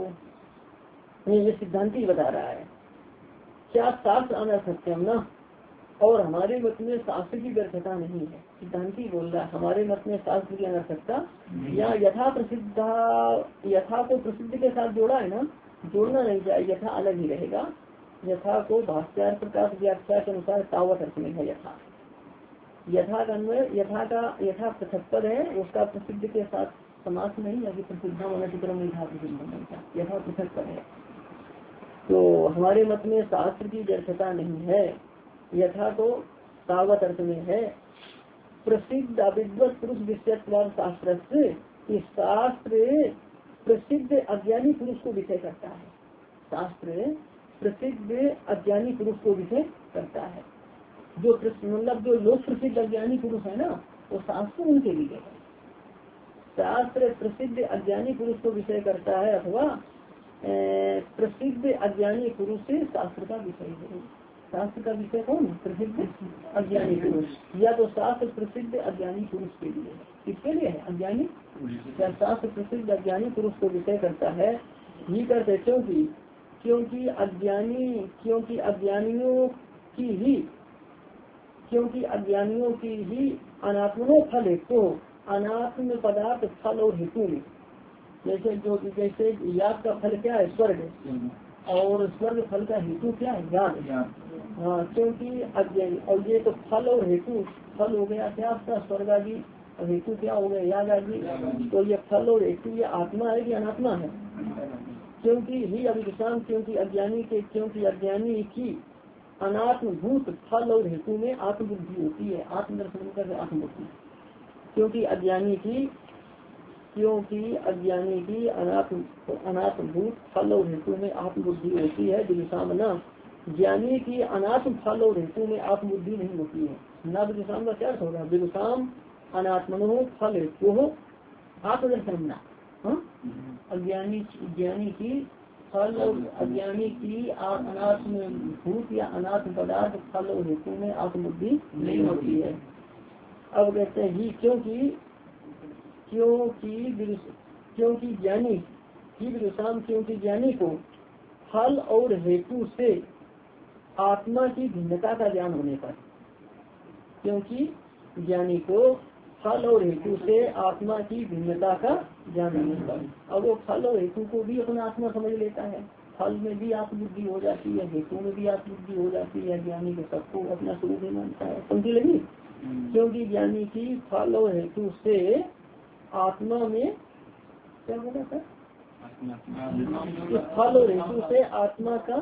[SPEAKER 1] ये सिद्धांति बता रहा है क्या शास्त्र अनर्थक्यम ना, और हमारे मत में शास्त्र की व्यर्थता नहीं है। सिद्धांति बोल रहा है हमारे मत में शास्त्र की अनर्थकता या यथा प्रसिद्ध यथा को प्रसिद्ध के साथ जोड़ा है ना, जोड़ना नहीं चाहिए, यथा अलग ही रहेगा। यथा को भाष्यार प्रकाश व्याख्या के अनुसार तावत अर्थ में है। यथा यथा का अन्वय यथा का यथा पृथक पद है, उसका प्रसिद्ध के साथ समास नहीं है कि प्रसिद्ध अनतिक्रम यथा प्रसिद्ध यथा पृथक पद है। तो हमारे मत में शास्त्र की व्यर्थता नहीं है। यथा को तावत अर्थ में है। प्रसिद्ध अविद्वत पुरुष विषयत्वाद शास्त्र से शास्त्र प्रसिद्ध अज्ञानी पुरुष को विषय करता है। शास्त्र प्रसिद्ध अज्ञानी पुरुष को विषय करता है। जो मतलब जो लोक प्रसिद्ध अज्ञानी पुरुष है ना, वो शास्त्र उनके लिए है। शास्त्र प्रसिद्ध अज्ञानी पुरुष को विषय करता है अथवा प्रसिद्ध अज्ञानी पुरुष से शास्त्र का विषय है। शास्त्र का विषय कौन? प्रसिद्ध अज्ञानी पुरुष। या तो शास्त्र प्रसिद्ध अज्ञानी पुरुष के लिए, किसके लिए है? अज्ञानी। या शास्त्र प्रसिद्ध अज्ञानी पुरुष को विषय करता है, ये करते क्योंकि क्योंकि अज्ञानी क्योंकि अज्ञानियों की ही क्योंकि अज्ञानियों की ही अनात्मनो फल हेतु अनात्म पदार्थ फल और हेतु में, जैसे जो जैसे याद का फल क्या है? स्वर्ग, और स्वर्ग फल का हेतु क्या है? याद। हाँ, क्योंकि अज्ञानी, और ये तो फल और हेतु, फल हो गया क्या आपका स्वर्ग आदि, और हेतु क्या हो गया? याद आदि। तो ये फल और हेतु ये आत्मा है कि अनात्मा है? क्योंकि ही अभिशाम क्योंकि अज्ञानी के क्योंकि अज्ञानी की अनात्म भूत फल और हेतु में आत्मबुद्धि होती है। आत्मदर्शन कर आत्मबुद्धि। क्योंकि अज्ञानी की क्योंकि अज्ञानी की अनात्म अनात्म भूत फल और हेतु में आत्मबुद्धि होती है। विदुषाम न ज्ञानी की अनात्म फल और हेतु में आत्मबुद्धि नहीं होती है। न विदुषाम का क्या होगा? विदुषाम अनात्मनो फल हेतु आत्मदर्शन न। अज्ञानी ज्ञानी की फल और अज्ञानी की अनात्म भूत या अनात्म पदार्थ फल और हेतु में आत्मबुद्धि नहीं होती है। अब कहते हैं ही क्योंकि क्योंकि क्योंकि ज्ञानी ही विदुषाम क्योंकि ज्ञानी को फल और हेतु से आत्मा की भिन्नता का ज्ञान होने पर, क्योंकि ज्ञानी को फल और हेतु से आत्मा की भिन्नता का ज्ञान होने पर, अब वो फल और हेतु को भी अपना आत्मा समझ लेता है। फल में भी आत्मबुद्धि हो जाती है, हेतु में भी आत्मबुद्धि हो जाती है। ज्ञानी को सबको अपना स्वरूप ही मानता है। समझी लगी? क्योंकि ज्ञानी की फल और हेतु से आत्मा में क्या बोला था? फल और हेतु से आत्मा का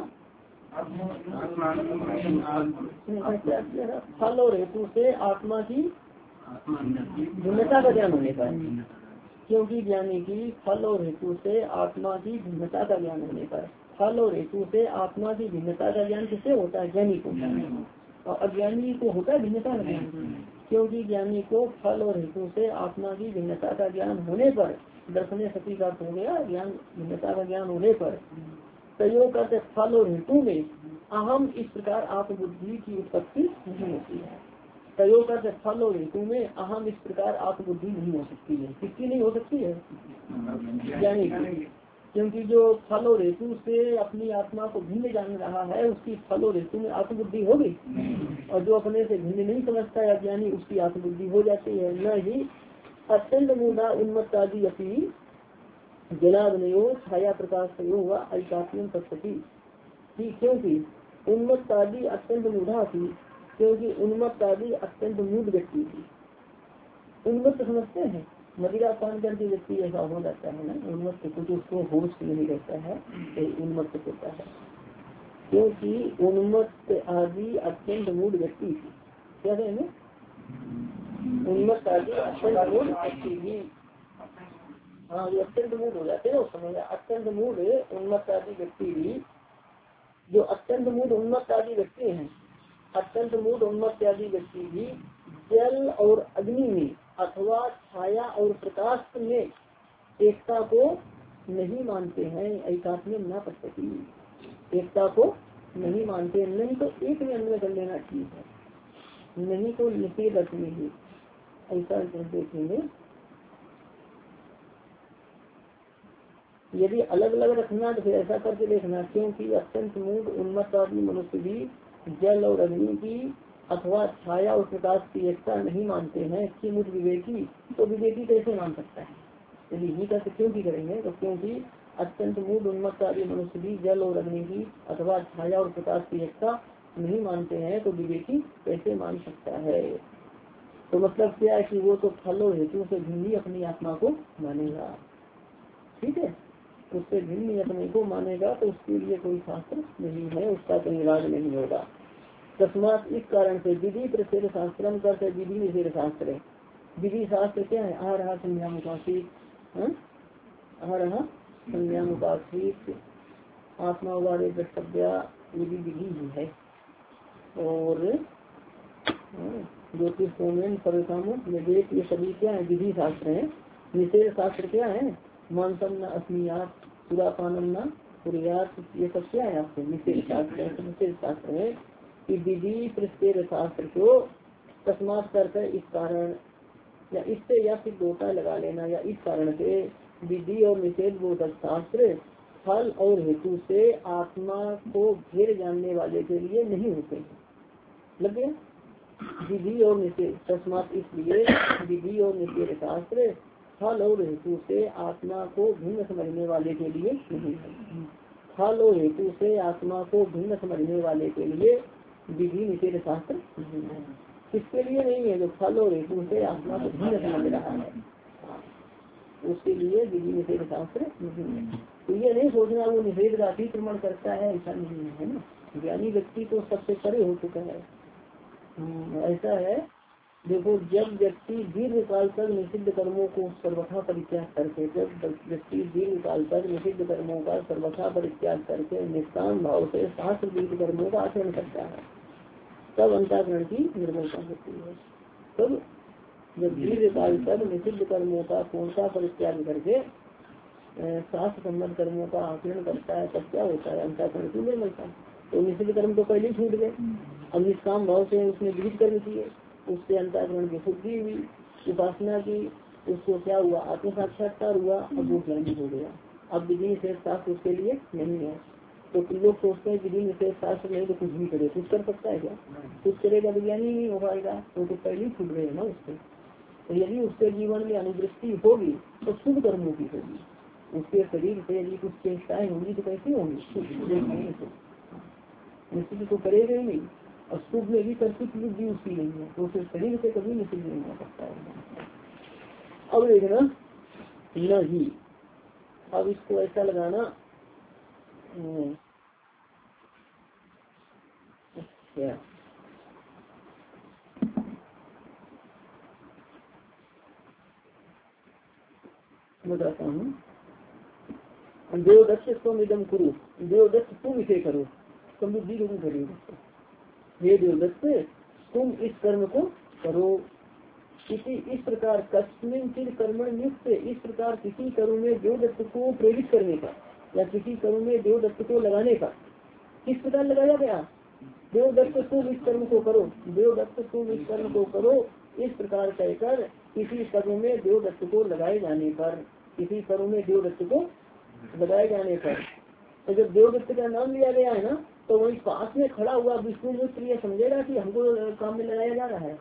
[SPEAKER 1] फल और हेतु से आत्मा की भिन्नता का ज्ञान होने पर, क्योंकि ज्ञानी की फल और हेतु से आत्मा की भिन्नता का ज्ञान होने पर, फल और हेतु से आत्मा की भिन्नता का ज्ञान किससे होता है? ज्ञानी को। और अज्ञानी को होता है भिन्नता का ज्ञान, क्योंकि ज्ञानी को फल और हेतु से आत्मा की भिन्नता का ज्ञान होने पर, दर्शन सती का हो गया ज्ञान, भिन्नता का ज्ञान होने पर प्रयोग करते फल और हेतु में अहम इस प्रकार आत्मबुद्धि की उत्पत्ति नहीं होती है। तयो कर फल और हेतु में अहम इस प्रकार आत्मबुद्धि नहीं हो सकती है। किसकी नहीं हो सकती है? ज्ञानी की। क्योंकि जो फल और हेतु से अपनी आत्मा को भिन्न जान रहा है उसकी फल और हेतु में आत्मबुद्धि होगी, और जो अपने से भिन्न नहीं समझता है अज्ञानी उसकी आत्मबुद्धि हो जाती है। न ही अत्यंत मूढ़ा उन्मत्त आदि अपनी जलाग्नयो छाया प्रकाश हुआ अल्पात्म सत्सती, क्योंकि उन्मत्त आदि अत्यंत मूढ़ा थी, क्योंकि उन्मत्त आदि अत्यंत मूढ़ व्यक्ति थी। उन्मत्त समझते हैं, मदिरा पान करके व्यक्ति ऐसा हो जाता है ना, उन्मत्त कुछ उसको होश नहीं रहता है, उन्मत्त होता है। क्योंकि उन्मत्त आदि अत्यंत मूढ़ व्यक्ति थी। क्या कहेंगे? उन्मत्त आदि अत्यंत मूढ़ व्यक्ति भी, हाँ जो अत्यंत मूढ़ हो जाते हैं उस समय अत्यंत मूढ़ उन्मत्त आदि व्यक्ति भी, जो अत्यंत मूढ़ उन्मत्त आदि व्यक्ति हैं, अत्यंत मूढ़ उन्मत्त आदि व्यक्ति भी जल और अग्नि में अथवा छाया और प्रकाश में एकता को नहीं मानते हैं। एकात्म न पश्यति, एकता को नहीं मानते। नहीं तो एक में अन्वय कर लेना ठीक है, नहीं तो निषेध रखने ही ऐसा देखेंगे। यदि अलग अलग रखना तो फिर ऐसा करके देखना, क्योंकि अत्यंत मूढ़ उन्मत्त आदि मनुष्य भी जल और अग्नि की अथवा छाया और प्रकाश की एकता नहीं मानते हैं कि मुझ विवेकी, तो विवेकी कैसे मान सकता है? यदि ही कैसे क्यों की करेंगे तो क्योंकि अत्यंत मूढ़ उन्मत्त आदि मनुष्य भी जल और अग्नि की अथवा छाया और प्रकाश की एकता नहीं मानते हैं तो विवेकी कैसे मान सकता है? तो मतलब क्या है कि वो तो फल और हेतु से भिन्न अपनी आत्मा को मानेगा। ठीक है, उससे भिन्न अपने को मानेगा तो उसके लिए कोई शास्त्र नहीं है, उसका कोई इलाज नहीं होगा। तस्मात इस कारण से विधि प्रसिद्ध शास्त्रम करते विधि निषेध शास्त्र है। विधि शास्त्र क्या है? आ रहा संज्ञानुपासित, आ रहा संज्ञानुपासित आत्मा वाले द्रष्टव्या विधि विधि ही है। और ज्योतिष सोमेन परिकामो निवेद ये सभी क्या है? विधि शास्त्र है। निषेध शास्त्र क्या है? मानसम न अस्मियात सुरापानम न कुर्यात, ये सब क्या है आपके निषेध शास्त्र है। निषेध शास्त्र है कि विधि प्रसिद्ध शास्त्र को तस्मात करते इस कारण या इससे या फिर दोटा लगा लेना, या इस कारण से विधि और निषेध बोधक शास्त्र फल और हेतु से आत्मा को घेर जानने वाले के लिए नहीं होते। लग गया? विधि और निषेध तस्मात इसलिए विधि और निषेध शास्त्र फल और हेतु से आत्मा को भिन्न समझने वाले के लिए नहीं है। फल और हेतु से आत्मा को भिन्न समझने वाले के लिए विधि निषेध शास्त्र नहीं है। किसके लिए नहीं है? जो फल और हेतु से आत्मा को भिन्न समझ रहा है उसके लिए विधि निषेध शास्त्र नहीं है। तो ये नहीं सोचना वो निषेध का अतिक्रमण करता है, ऐसा नहीं है, है ना। ज्ञानी व्यक्ति तो सबसे परे हो चुका है। ऐसा है, देखो जब व्यक्ति दीर्घ काल तक निषिद्ध कर्मों को सर्वथा परित्याग करके जब व्यक्ति दीर्घ काल तक निषिद्ध कर्मों का सर्वथा परित्याग करके निष्काम भाव से शास्त्र विहित कर्मों का आचरण करता है तब अंतःकरण की निर्मलता होती है। तब जब दीर्घ काल तक निषिद्ध कर्मों का पूर्णता परित्याग करके शास्त्र संबद्ध कर्मों का आचरण करता है तब क्या होता है? अंतःकरण की निर्मलता। तो निषिद्ध कर्म तो पहले ही छूट गए, अब निष्काम भाव से उसने विहित कर्म किए, उससे अंतःकरण की शुद्धि हुई, उपासना की, उसको क्या हुआ? आत्म साक्षात्कार हुआ, अब वो ज्ञानी हो गया। अब विधि निषेध शास्त्र उसके लिए नहीं है। तो लोग सोचते हैं विधि निषेध शास्त्र नहीं तो कुछ भी करे, कुछ कर सकता है क्या? कुछ करेगा तो ज्ञानी नहीं हो पाएगा, तो, तो पहले ही छूट गए ना उससे। तो यदि उसके जीवन में अनुदृष्टि होगी तो शुभ कर्मों की होगी, उसके शरीर से यदि कुछ चेष्टाएं होंगी तो कैसी होंगी? निश्चित तो करेगा ही नहीं, और शुभ में भी कर्तृत्व बुद्धि उसकी नहीं है तो उसे शरीर से कभी निश्चित नहीं हो सकता है। अब देखना नहीं, अब इसको ऐसा लगाना क्या बताता हूँ। देवदत्त तुम इदम करो, देवदत्त तुम इसे करो, समृद्धि को करेगा। हे देवदत्त तुम इस कर्म को करो। किसी इस प्रकार कस्मिन चिर कर्मण नियुक्त, इस प्रकार किसी कर्म में देवदत्त को प्रेरित करने का या किसी कर्म में देवदत्त को लगाने का किस प्रकार लगाया गया? देवदत्त तुम इस कर्म को करो, देवदत्त तुम इस कर्म को करो, इस प्रकार कहकर किसी कर्म में देवदत्त को लगाए जाने पर, किसी कर्म में देवदत्त को लगाए जाने पर, तो जब देवदत्त का नाम लिया गया है ना, तो वही पास में खड़ा हुआ विष्णु मित्र ये समझेगा कि हमको काम में लगाया जा रहा है।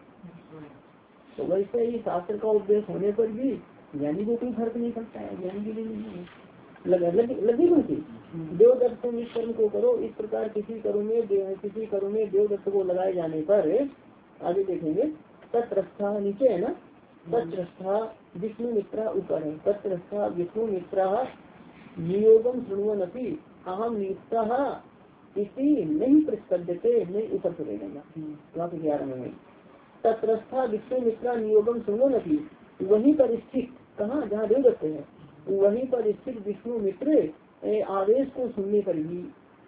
[SPEAKER 1] तो वैसे ही शास्त्र का उपदेश होने पर भी ज्ञानी को कोई फर्क नहीं पड़ता है, ज्ञानी के लिए नहीं लगा लगी लगी उनकी। देवदत्त तुम इस कर्म को करो, इस प्रकार किसी कर्म में किसी कर्म में देवदत्त को लगाए जाने पर, आगे देखेंगे, तत्रस्था नीचे है ना, तत्रस्था विष्णु मित्रा ऊपर है, तत्रस्था विष्णु मित्रा नियोगम सुनवन अपनी अहम नियुक्ता इसी नहीं प्रतिपद्यते, नहीं ऊपर से लेना वहाँ पे ग्यारह में, तत्रस्था विष्णु मित्रा नियोगम सुनवन अपनी, वहीं पर स्थित, कहाँ जहाँ देवदत्त है वहीं पर स्थित विष्णु मित्र आदेश को सुनने पर भी,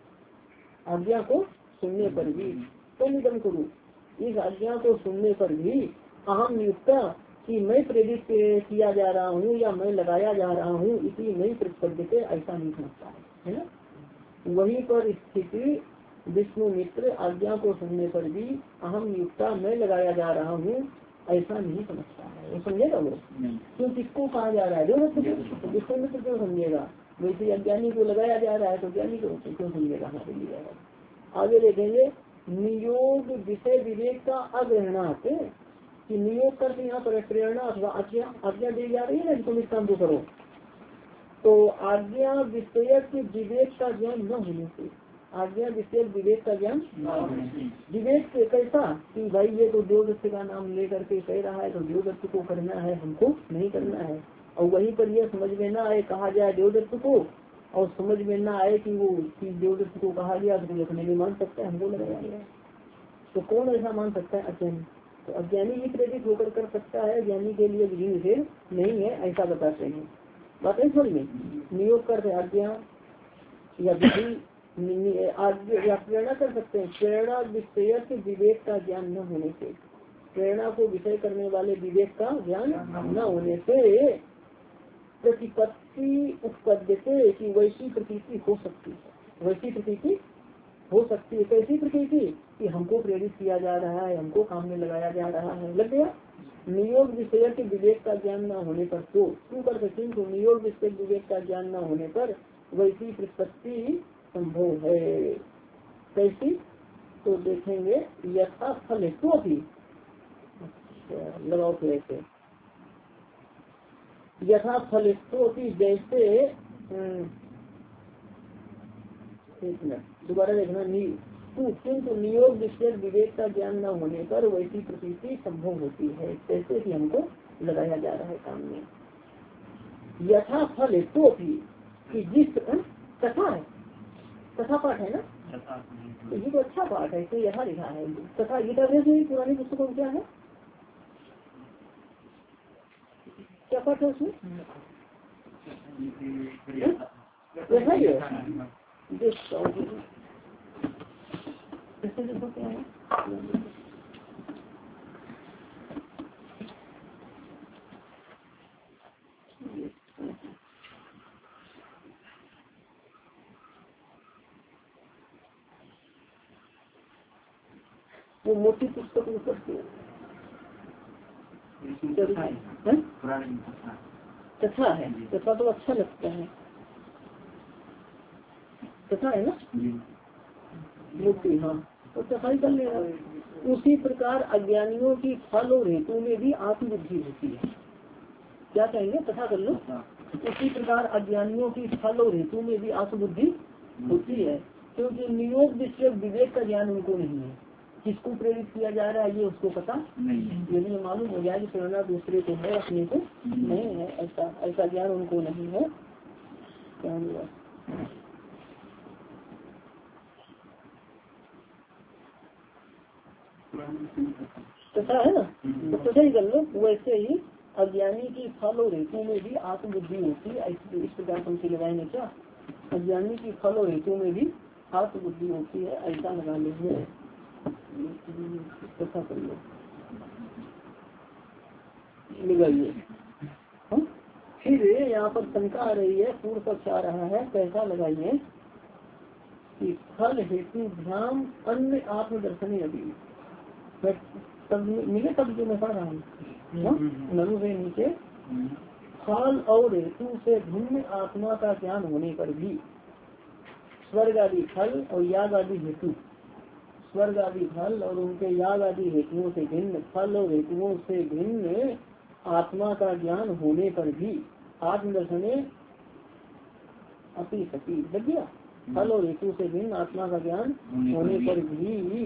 [SPEAKER 1] आज्ञा को सुनने पर भी, तो निगम करूँ इस आज्ञा को सुनने पर भी अहम नियुक्ता कि मैं प्रेरित किया जा रहा हूँ या मैं लगाया जा रहा हूँ, इसी नहीं प्रतिपद्य से ऐसा नहीं समझता है, है ना। वहीं पर स्थिति विष्णु मित्र आज्ञा को सुनने पर भी अहम नियुक्ता मैं लगाया जा रहा हूँ ऐसा नहीं समझता है, वो समझेगा वो क्यों, किसको कहा जा रहा है देवदत्त, विष्णु मित्र क्यों समझेगा, वैसे अज्ञानी को लगाया जा रहा है तो ज्ञानी को क्यों समझेगा हमारे लिए। आगे देखेंगे नियोग विषय विवेक का अग्रहणार्थ, कि नियोग करके यहाँ पर प्रेरणा अथवा आज्ञा आज्ञा दी जा रही है ना, तुम इस काम को करो, तो आज्ञा विषय विवेक का ज्ञान न होने से, आज्ञा विषय विवेक का ज्ञान विवेक कैसा कि भाई ये तो देवदत्त का नाम लेकर के कह रहा है तो देवदत्त को करना है, हमको नहीं करना है, और वहीं पर यह समझ में ना आए कहा जाए देवदत्त को, और समझ में ना आए कि वो कि देवदत्त को कहा गया तो अपने भी मान सकता है हमको लगाया गया, तो कौन ऐसा मान सकता है, अज्ञानी। तो अज्ञानी ही प्रेरित होकर कर सकता है, ज्ञानी के लिए विधि निषेध नहीं है, ऐसा बताते हैं। बात है समझ में, नियोग कर आज्ञा या विधि या प्रेरणा कर सकते हैं, प्रेरणा विषय विवेक का ज्ञान न होने से, प्रेरणा को विषय करने वाले विवेक का ज्ञान न होने से प्रतिपत्ति उत्पद्य से कि वैसी प्रतीति हो सकती है, वैसी प्रतीति हो सकती है, कैसी प्रतीति कि हमको प्रेरित किया जा रहा है, हमको काम में लगाया जा रहा है, लग गया। नियोग विषय के विवेक का ज्ञान न होने पर, तो क्यों कर सकते हैं, तो नियोग विषय विवेक का ज्ञान न होने पर वैसी प्रतिपत्ति संभव है, कैसी, तो देखेंगे यथा फल तो भी लगाओ फिर ऐसे, यथा फल तो भी जैसे, एक मिनट दोबारा देखना, किंतु नियोग विषय विवेक का ज्ञान न होने पर वैसी प्रतीति संभव होती है, जैसे कि हमको लगाया जा रहा है काम में। यथा फल तो भी कि जिस कथा है, कथा पाठ है ना, तो ये तो अच्छा पाठ है, तो यहाँ लिखा है कथा गीता में पुरानी पुस्तकों में क्या है, क्या पाठ है उसमें, यथा ही है, इससे देखो क्या है, वो मोटी पुस्तक ऊपर से कथा है, कथा तो अच्छा लगता है, कथा है ना मोटी, हाँ तो कथा ही कर लेगा। उसी प्रकार अज्ञानियों की फल और हेतु में भी आत्मबुद्धि होती है, क्या कहेंगे, कथा कर लो। उसी प्रकार अज्ञानियों की फल और हेतु में भी आत्मबुद्धि होती है, क्योंकि नियोग विषय विवेक का ज्ञान उनको नहीं है, किसको प्रेरित किया जा रहा है ये उसको पता नहीं है, यदि मालूम हो जाए कि प्रेरणा दूसरे को है अपने को नहीं है, ऐसा ऐसा ज्ञान उनको नहीं है। क्या हुआ, तथा है ना, तो तथा ही कर लो। वैसे ही अज्ञानी की फल और हेतु में भी आत्मबुद्धि होती है, इस प्रकार पंक्ति लगाएंगे क्या, अज्ञानी की फल और हेतु में भी आत्मबुद्धि होती है, ऐसा लगा लीजिए, कथा कर लो लगाइए। फिर यहाँ पर शंका आ रही है, पूर्व पक्ष आ रहा है, कैसा लगाइए, कि फल हेतु ध्यान अन्य आत्मदर्शनी अभी तब मिले तब जो मैं पढ़ रहा हूँ नरु से नीचे फल और हेतु से भिन्न आत्मा का ज्ञान होने पर भी स्वर्ग आदि फल और याग आदि हेतु स्वर्ग आदि फल और उनके याग आदि हेतुओं से भिन्न फल और हेतुओं से भिन्न आत्मा का ज्ञान होने पर भी आत्मदर्शने अपी सती लग गया। फल और हेतु से भिन्न आत्मा का ज्ञान होने पर भी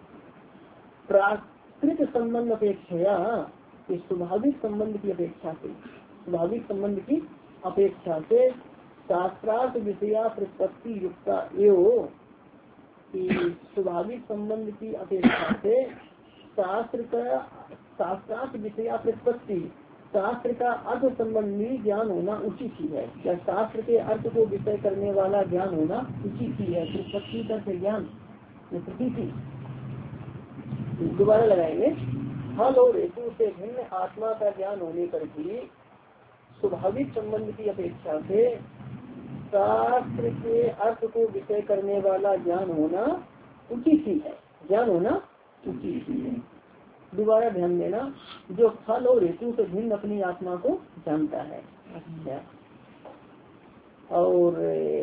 [SPEAKER 1] प्राकृत संबंध अपेक्षा स्वाभाविक संबंध की अपेक्षा से स्वाभाविक संबंध की अपेक्षा से शास्त्रार्थ विषया प्रतिपत्ति युक्ता एवं स्वाभाविक संबंध की अपेक्षा से शास्त्र का शास्त्रार्थ विषया प्रतिपत्ति शास्त्र का अर्थ संबंधी ज्ञान होना उचित ही है। या शास्त्र के अर्थ को विषय करने वाला ज्ञान होना उचित ही है। प्रतिपत्ति का ज्ञान प्रतीति दोबारा लगाएंगे। फल और हेतु से भिन्न आत्मा का ज्ञान होने पर भी स्वाभाविक संबंध की अपेक्षा से शास्त्र के अर्थ को विषय करने वाला ज्ञान होना उचित ही है। ज्ञान होना उचित ही है। दोबारा ध्यान देना, जो फल और हेतु से भिन्न अपनी आत्मा को जानता है अच्छा और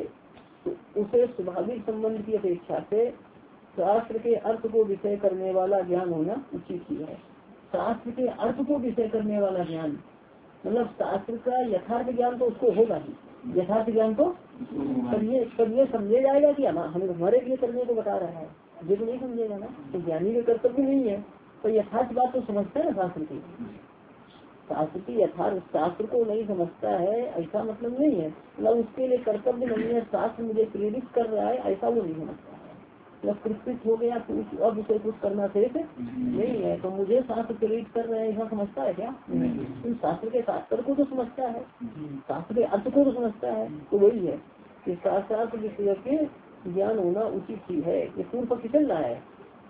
[SPEAKER 1] उसे स्वाभाविक संबंध की अपेक्षा से शास्त्र के अर्थ को विषय करने वाला ज्ञान होना उचित ही है। शास्त्र के अर्थ को विषय करने वाला ज्ञान मतलब शास्त्र का यथार्थ ज्ञान तो उसको होगा ही। यथार्थ ज्ञान को तब ये तब ये समझे जाएगा कि हमें हमारे लिए करने को बता रहा है। ये तो नहीं समझेगा ना, तो ज्ञानी का कर्तव्य नहीं है। तो यथार्थ बात तो समझता है ना शास्त्र की। शास्त्र की यथार्थ शास्त्र को नहीं समझता है ऐसा मतलब नहीं है, मतलब उसके लिए कर्तव्य नहीं है। शास्त्र मुझे प्रेरित कर रहा है ऐसा वो नहीं समझता है। मतलब कृत हो गया तो अब उसे कुछ करना शेष नहीं है, तो मुझे शास्त्र प्रेरित कर रहे हैं ऐसा समझता है क्या? तो शास्त्र के शास्त्र को तो समझता है, शास्त्र के अर्थ को तो समझता है। तो वही है कि शास्त्रार्थ विषय के ज्ञान होना उचित ही है। ये पूर्व पक्ष चल रहा है।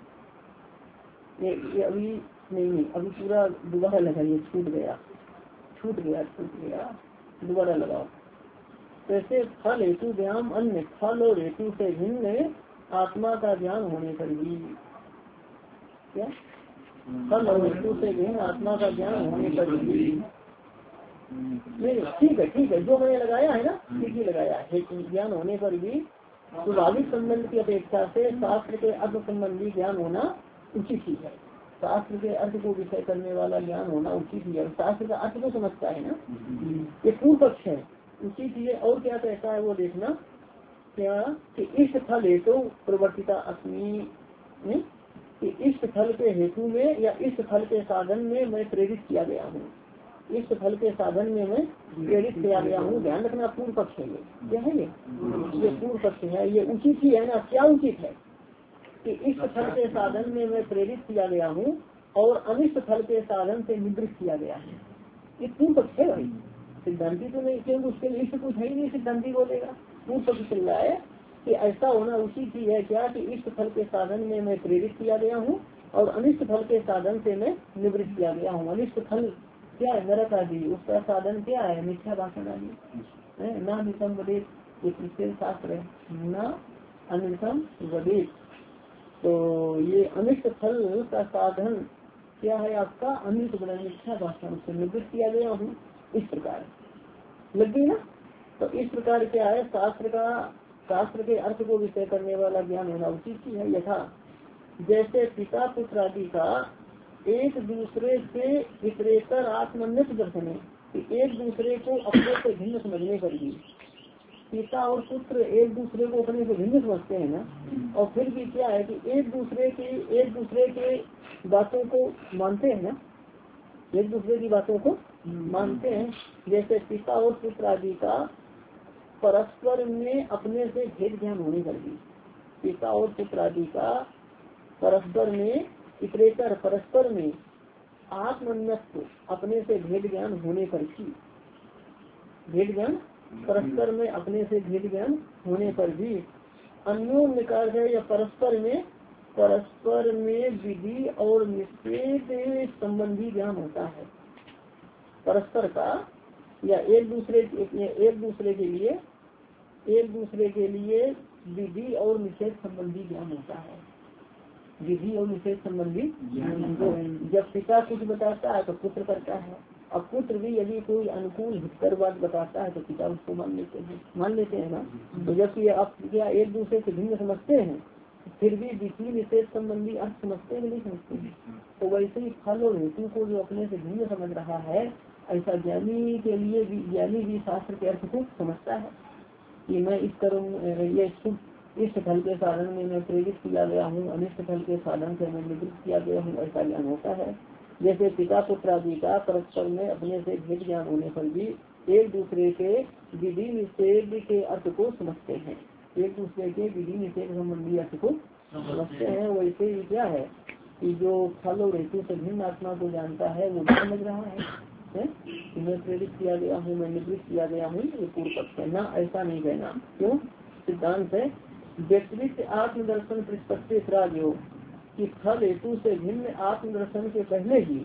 [SPEAKER 1] ये, ये अभी नहीं नहीं अभी पूरा दोबारा लगाइए। छूट गया छूट गया छूट गया दोबारा लगाओ। जैसे फल हेतु व्यायाम अन्य फल और हेतु से भिन्न आत्मा का ज्ञान होने पर भी क्या फल और हेतु से भिन्न आत्मा का ज्ञान होने पर भी नहीं ठीक है ठीक है जो मैंने लगाया है ना ठीक ही लगाया है। ज्ञान होने पर भी स्वाभाविक संबंध की अपेक्षा से शास्त्र के अर्थ संबंधी ज्ञान होना उचित ही है। शास्त्र के अर्थ को विषय करने वाला ज्ञान होना उचित ही है। शास्त्र का अर्थ को समझता है ना, ये पूर्व पक्ष है उचित ही है। और क्या कहता है वो देखना क्या कि इष्ट फल हेतु प्रवर्तिता अस्मि कि इष्ट फल के हेतु में या इष्ट फल के साधन में मैं प्रेरित किया गया हूँ। इष्ट फल के साधन में मैं प्रेरित किया गया हूँ। ध्यान रखना पूर्व पक्ष है। ये क्या है? ये ये पूर्व पक्ष है। ये उचित ही है ना। क्या उचित है कि इष्ट फल के साधन में मैं प्रेरित किया गया हूँ और अनिष्ट फल के साधन से निवृत्त किया गया है। ये पूर्व पक्ष है भाई। सिद्धांति तो नहीं, क्योंकि उसके लिए इष्ट कुछ है ही नहीं। सिद्धांति बोलेगा पूर्व पक्ष चल रहा है कि ऐसा होना उचित ही है क्या कि इष्ट फल के साधन में मैं प्रेरित किया गया हूँ और अनिष्ट फल के साधन से मैं निवृत्त किया गया हूँ। अनिष्ट फल क्या है? नरक आदि। उसका साधन क्या है? मिथ्या भाषण आदि। ना नितम वदेत, ये क्रिश्चियन शास्त्र है। न अनितम वदेत, तो ये अनिष्ट फल का साधन क्या है आपका? अनिष्ट बना मिथ्या भाषण से निवृत्त किया गया हूँ। इस प्रकार लग गई ना। तो इस प्रकार क्या है? शास्त्र का शास्त्र के अर्थ को विषय करने वाला ज्ञान होना उचित ही है। यथा जैसे पिता पुत्र आदि का एक दूसरे से इतरेतर आत्मन्वित दर्शन है, एक दूसरे को अपने से भिन्न समझने पर भी पिता और पुत्र एक दूसरे को अपने से भिन्न समझते हैं ना। और फिर भी क्या है कि एक दूसरे की एक दूसरे के बातों को मानते हैं ना, एक दूसरे की बातों को मानते हैं। जैसे पिता और पुत्र आदि का परस्पर में अपने से भेद ज्ञान होने पर भी पिता और पुत्र आदि का परस्पर में इतरेतर परस्पर में आत्मन्यत्व अपने से भेद ज्ञान होने पर भी भेद ज्ञान परस्पर में अपने से भेद ज्ञान होने पर भी अन्योन्य कार्य है या परस्पर में परस्पर में विधि और निषेध संबंधी ज्ञान होता है। परस्पर का या एक दूसरे एक दूसरे के लिए एक दूसरे के लिए विधि और निषेध संबंधी ज्ञान होता है। विधि और निषेध संबंधी तो जब पिता कुछ बताता है तो पुत्र करता है, अब पुत्र भी यदि कोई अनुकूल हितकर बात बताता है तो पिता उसको मान लेते हैं मान लेते हैं ना। तो जबकि आप क्या एक दूसरे से भिन्न समझते हैं फिर भी विधि निषेध संबंधी अर्थ समझते हैं नहीं समझते हैं। तो वैसे ही फल और हेतु को जो अपने से भिन्न समझ रहा है ऐसा ज्ञानी के लिए भी ज्ञानी भी शास्त्र के अर्थ को समझता है कि मैं इस कर्म ये इस फल के साधन में मैं प्रेरित किया गया हूँ, अनिष्ट फल के साधन से मैं निवृत्त किया गया हूँ, ऐसा ज्ञान होता है। जैसे पिता पुत्र आदि का परस्पर में अपने से भेद ज्ञान होने पर भी एक दूसरे के विधि निषेध के अर्थ को समझते हैं, एक दूसरे के विधि निषेध संबंधी अर्थ को समझते हैं। वैसे ही क्या है कि जो फल और हेतु से भिन्न आत्मा को जानता है वो भी समझ रहा है, है? मैं प्रेरित किया गया हूँ, मैं निवृत्त किया गया हूँ, ये पूर्व पक्ष है ना, ऐसा नहीं कहना। क्यों? सिद्धांत है व्यतिरिक्त आत्मदर्शन प्रतिपत्ति प्राग्यो कि फल हेतु से भिन्न आत्मदर्शन के पहले ही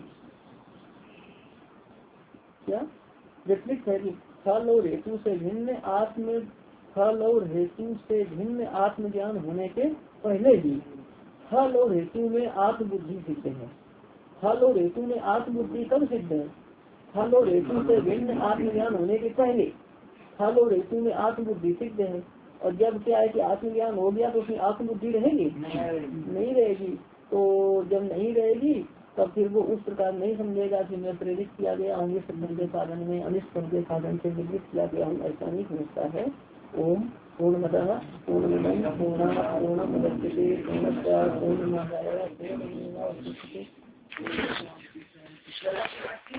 [SPEAKER 1] क्या व्यतिरिक्त है कि फल और हेतु से भिन्न आत्म फल और हेतु से भिन्न आत्मज्ञान होने के पहले ही फल और हेतु में आत्मबुद्धि सिद्ध है। फल और हेतु में आत्मबुद्धि कब सिद्ध है? फल और हेतु से भिन्न आत्मज्ञान होने के पहले फल और हेतु में आत्मबुद्धि सिद्ध है। और जब क्या है कि आत्मज्ञान हो गया तो उसमें आत्मबुद्धि रहेगी नहीं रहेगी। तो जब नहीं रहेगी तब फिर वो उस प्रकार नहीं समझेगा कि मैं प्रेरित किया गया हूँ इस फल के साधन में अनिष्ट फल के साधन से निवृत्त किया गया हूँ, ऐसा नहीं समझता है। ओम पूर्णमतः पूर्णमिदं पूर्णात् पूर्णमुदच्यते पूर्णस्य पूर्णमादाय पूर्णमेवावशिष्यते।